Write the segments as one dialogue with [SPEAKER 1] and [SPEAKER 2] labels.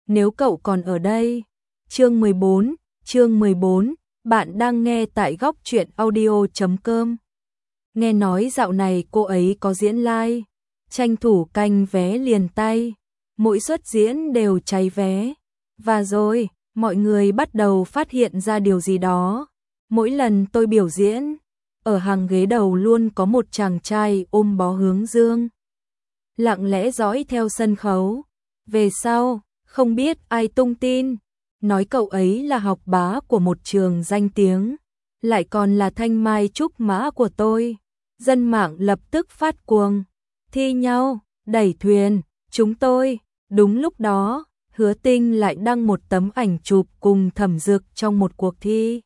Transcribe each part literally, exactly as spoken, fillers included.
[SPEAKER 1] nếu cậu còn ở đây. Chương mười bốn, chương mười bốn, bạn đang nghe tại góc truyện audio chấm com. Nghe nói dạo này cô ấy có diễn live, tranh thủ canh vé liền tay, mỗi suất diễn đều cháy vé. Và rồi, mọi người bắt đầu phát hiện ra điều gì đó. Mỗi lần tôi biểu diễn, ở hàng ghế đầu luôn có một chàng trai ôm bó hướng dương, lặng lẽ dõi theo sân khấu. Về sau, không biết ai tung tin, nói cậu ấy là học bá của một trường danh tiếng, lại còn là thanh mai trúc mã của tôi. Dân mạng lập tức phát cuồng, thi nhau, đẩy thuyền, chúng tôi. Đúng lúc đó, Hứa Tinh lại đăng một tấm ảnh chụp cùng Thẩm Dực trong một cuộc thi.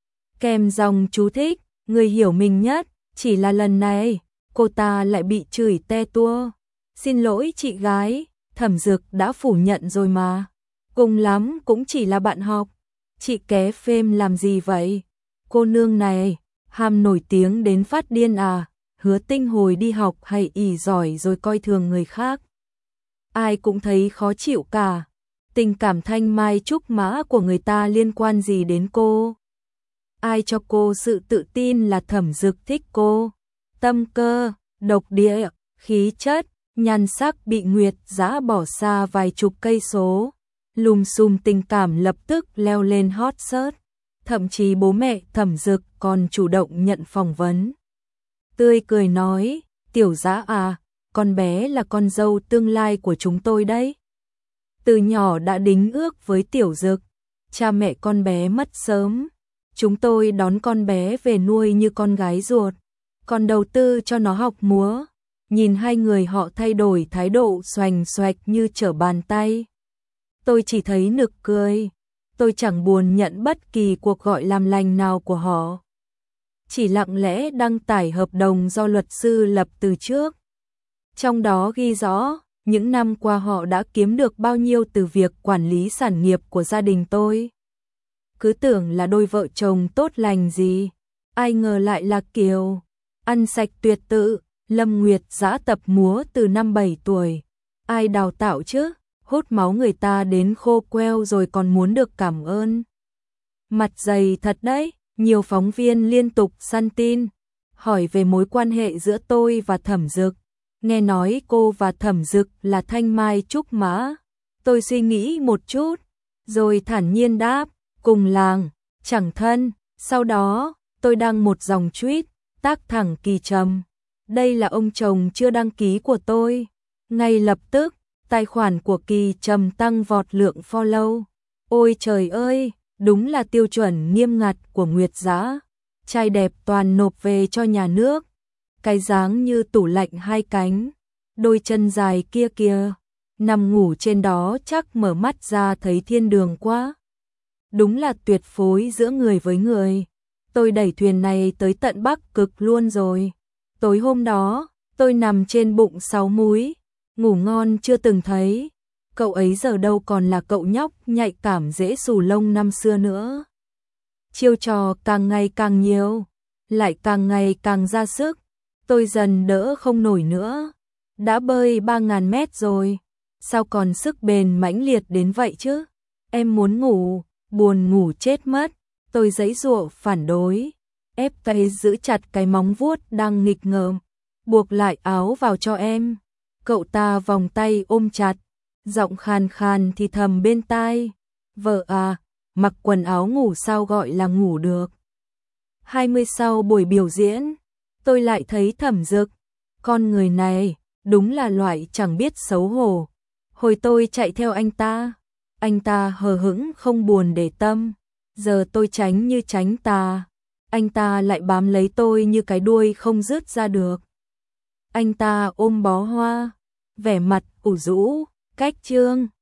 [SPEAKER 1] Kèm dòng chú thích, người hiểu mình nhất, chỉ là lần này, cô ta lại bị chửi te tua. Xin lỗi chị gái, Thẩm Dực đã phủ nhận rồi mà. Cùng lắm cũng chỉ là bạn học. Chị ké phêm làm gì vậy? Cô nương này, ham nổi tiếng đến phát điên à? Hứa Tinh hồi đi học hay ỷ giỏi rồi coi thường người khác? Ai cũng thấy khó chịu cả. Tình cảm thanh mai trúc mã của người ta liên quan gì đến cô? Ai cho cô sự tự tin là Thẩm Dực thích cô? Tâm cơ, độc địa, khí chất, nhan sắc bị Nguyệt Dã bỏ xa vài chục cây số. Lùm xùm tình cảm lập tức leo lên hot search. Thậm chí bố mẹ Thẩm Dực còn chủ động nhận phỏng vấn. Tươi cười nói, Tiểu Dã à, con bé là con dâu tương lai của chúng tôi đấy. Từ nhỏ đã đính ước với Tiểu Dực, cha mẹ con bé mất sớm. Chúng tôi đón con bé về nuôi như con gái ruột, còn đầu tư cho nó học múa. Nhìn hai người họ thay đổi thái độ xoành xoạch như trở bàn tay. Tôi chỉ thấy nực cười, tôi chẳng buồn nhận bất kỳ cuộc gọi làm lành nào của họ. Chỉ lặng lẽ đăng tải hợp đồng do luật sư lập từ trước. Trong đó ghi rõ, những năm qua họ đã kiếm được bao nhiêu từ việc quản lý sản nghiệp của gia đình tôi. Cứ tưởng là đôi vợ chồng tốt lành gì, ai ngờ lại là kiểu ăn sạch tuyệt tự. Lâm Nguyệt Dã tập múa từ năm bảy tuổi, ai đào tạo chứ, hút máu người ta đến khô queo rồi còn muốn được cảm ơn. Mặt dày thật đấy, nhiều phóng viên liên tục săn tin, hỏi về mối quan hệ giữa tôi và Thẩm Dực. Nghe nói cô và Thẩm Dực là thanh mai trúc mã. Tôi suy nghĩ một chút, rồi thản nhiên đáp, cùng làng, chẳng thân. Sau đó, tôi đăng một dòng tweet, tác thẳng kỳ trầm. Đây là ông chồng chưa đăng ký của tôi. Ngay lập tức, tài khoản của Kỳ Trầm tăng vọt lượng follow. Ôi trời ơi, đúng là tiêu chuẩn nghiêm ngặt của Nguyệt Dã. Trai đẹp toàn nộp về cho nhà nước. Cái dáng như tủ lạnh hai cánh, đôi chân dài kia kìa, nằm ngủ trên đó chắc mở mắt ra thấy thiên đường quá. Đúng là tuyệt phối giữa người với người. Tôi đẩy thuyền này tới tận Bắc Cực luôn rồi. Tối hôm đó, tôi nằm trên bụng sáu múi, ngủ ngon chưa từng thấy. Cậu ấy giờ đâu còn là cậu nhóc nhạy cảm dễ xù lông năm xưa nữa. Chiêu trò càng ngày càng nhiều, lại càng ngày càng ra sức. Tôi dần đỡ không nổi nữa. Đã bơi ba ngàn mét rồi, sao còn sức bền mãnh liệt đến vậy chứ? Em muốn ngủ, buồn ngủ chết mất. Tôi giãy giụa phản đối, ép tay giữ chặt cái móng vuốt đang nghịch ngợm, buộc lại áo vào cho em. Cậu ta vòng tay ôm chặt, giọng khàn khàn thì thầm bên tai, vợ à, mặc quần áo ngủ sao gọi là ngủ được. hai mươi sau buổi biểu diễn, tôi lại thấy Thẩm Dực. Con người này, đúng là loại chẳng biết xấu hổ. Hồi tôi chạy theo anh ta, anh ta hờ hững không buồn để tâm. Giờ tôi tránh như tránh tà, anh ta lại bám lấy tôi như cái đuôi không dứt ra được. Anh ta ôm bó hoa, vẻ mặt ủ rũ, cách chương.